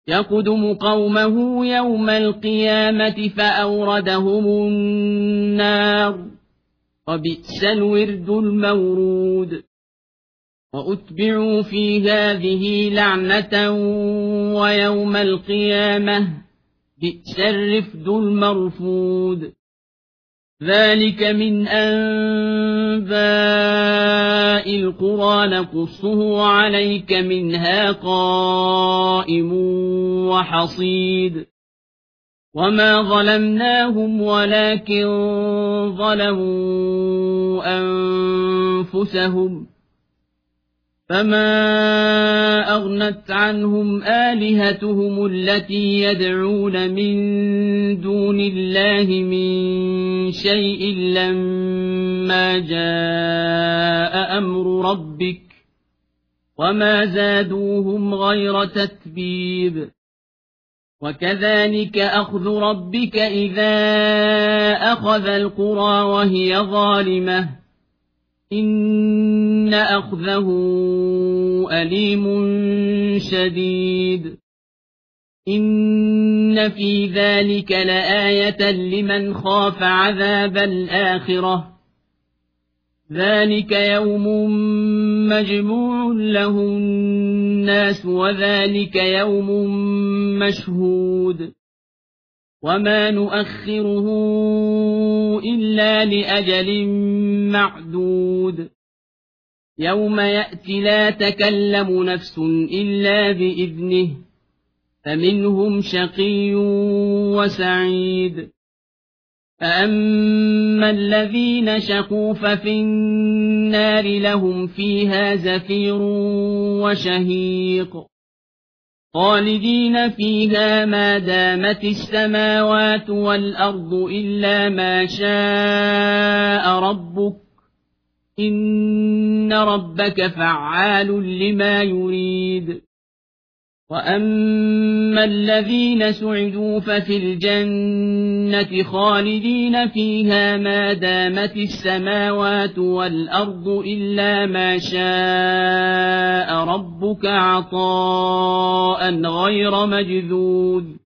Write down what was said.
يقدم قومه يوم القيامة فأوردهم النار وبئس الورد المورود وأتبعوا في هذه لعنة ويوم القيامة بئس الرفد المرفود ذلك من أنباء القرى نقصه عليك منها قائم وحصيد وما ظلمناهم ولكن ظلموا أنفسهم فما أغنت عنهم آلهتهم التي يدعون من دون الله من شيء لما جاء أمر ربك وما زادوهم غير تتبيب وكذلك أخذ ربك إذا أخذ القرى وهي ظالمة إن أخذه أليم شديد إن في ذلك لآية لمن خاف عذاب الآخرة ذلك يوم مجموع له الناس وذلك يوم مشهود وما نؤخره إلا لأجل معدود يوم يأتي لا تكلم نفس إلا بإذنه فمنهم شقي وسعيد فأما الذين شقوا ففي النار لهم فيها زفير وشهيق خالدين فيها ما دامت السماوات والأرض إلا ما شاء ربك إن ربك فعال لما يريد وأما الذين سعدوا ففي الجنة خالدين فيها ما دامت السماوات والأرض إلا ما شاء ربك عطاء غير مجذوذ